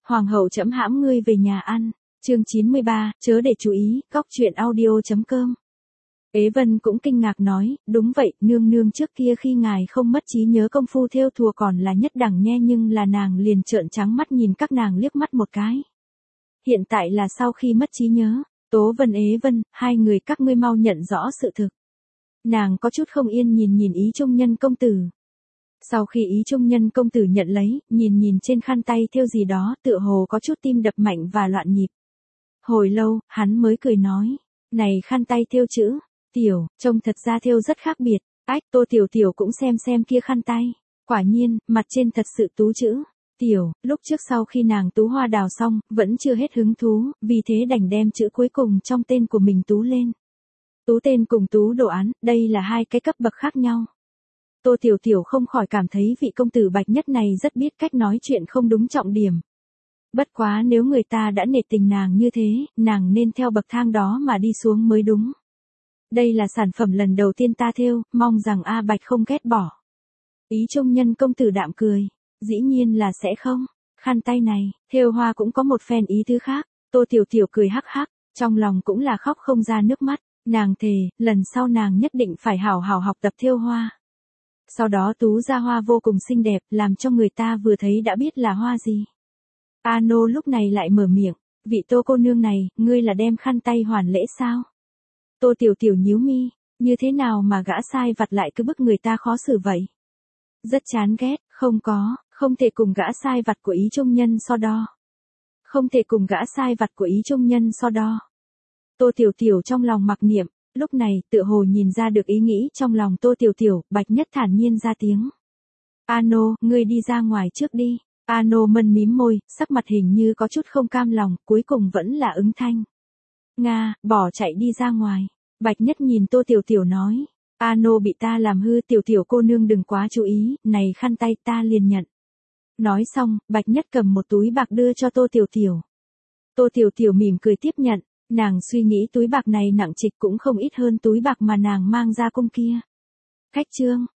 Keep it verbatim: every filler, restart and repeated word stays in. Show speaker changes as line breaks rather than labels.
Hoàng hậu trẫm hãm ngươi về nhà ăn. Chương chín mươi ba, chớ để chú ý, góc truyện audio.com. Ế Vân cũng kinh ngạc nói, đúng vậy, nương nương trước kia khi ngài không mất trí nhớ công phu thêu thùa còn là nhất đẳng nhe nhưng là nàng liền trợn trắng mắt nhìn các nàng liếc mắt một cái. Hiện tại là sau khi mất trí nhớ, Tố Vân Ế Vân, hai người các ngươi mau nhận rõ sự thực. Nàng có chút không yên nhìn nhìn Ý Trung Nhân công tử. Sau khi Ý Trung Nhân công tử nhận lấy, nhìn nhìn trên khăn tay thêu gì đó, tựa hồ có chút tim đập mạnh và loạn nhịp. Hồi lâu, hắn mới cười nói, này khăn tay thêu chữ, tiểu, trông thật ra thêu rất khác biệt. Ách, Tô Tiểu Tiểu cũng xem xem kia khăn tay. Quả nhiên, mặt trên thật sự tú chữ. Tiểu, lúc trước sau khi nàng tú hoa đào xong, vẫn chưa hết hứng thú, vì thế đành đem chữ cuối cùng trong tên của mình tú lên. Tú tên cùng tú đồ án, đây là hai cái cấp bậc khác nhau. Tô Tiểu Tiểu không khỏi cảm thấy vị công tử Bạch Nhất này rất biết cách nói chuyện không đúng trọng điểm. Bất quá nếu người ta đã nể tình nàng như thế, nàng nên theo bậc thang đó mà đi xuống mới đúng. Đây là sản phẩm lần đầu tiên ta thêu, mong rằng A Bạch không ghét bỏ. Ý Trung Nhân công tử đạm cười, dĩ nhiên là sẽ không, khăn tay này, thêu hoa cũng có một phen ý thứ khác. Tô Tiểu Tiểu cười hắc hắc, trong lòng cũng là khóc không ra nước mắt, nàng thề, lần sau nàng nhất định phải hảo hảo học tập thêu hoa. Sau đó tú ra hoa vô cùng xinh đẹp, làm cho người ta vừa thấy đã biết là hoa gì. A Nô lúc này lại mở miệng, vị Tô cô nương này, ngươi là đem khăn tay hoàn lễ sao? Tô Tiểu Tiểu nhíu mi, như thế nào mà gã sai vặt lại cứ bức người ta khó xử vậy? Rất chán ghét, không có, không thể cùng gã sai vặt của Ý Trung Nhân so đo. Không thể cùng gã sai vặt của Ý Trung Nhân so đo. Tô Tiểu Tiểu trong lòng mặc niệm, lúc này tựa hồ nhìn ra được ý nghĩ trong lòng Tô Tiểu Tiểu, Bạch Nhất thản nhiên ra tiếng. A Nô, ngươi đi ra ngoài trước đi. A Nô mân mím môi, sắc mặt hình như có chút không cam lòng, cuối cùng vẫn là ứng thanh. Nga, bỏ chạy đi ra ngoài. Bạch Nhất nhìn Tô Tiểu Tiểu nói. A Nô bị ta làm hư, Tiểu Tiểu cô nương đừng quá chú ý, này khăn tay ta liền nhận. Nói xong, Bạch Nhất cầm một túi bạc đưa cho Tô Tiểu Tiểu. Tô Tiểu Tiểu mỉm cười tiếp nhận, nàng suy nghĩ túi bạc này nặng trịch cũng không ít hơn túi bạc mà nàng mang ra cung kia. Khách trương,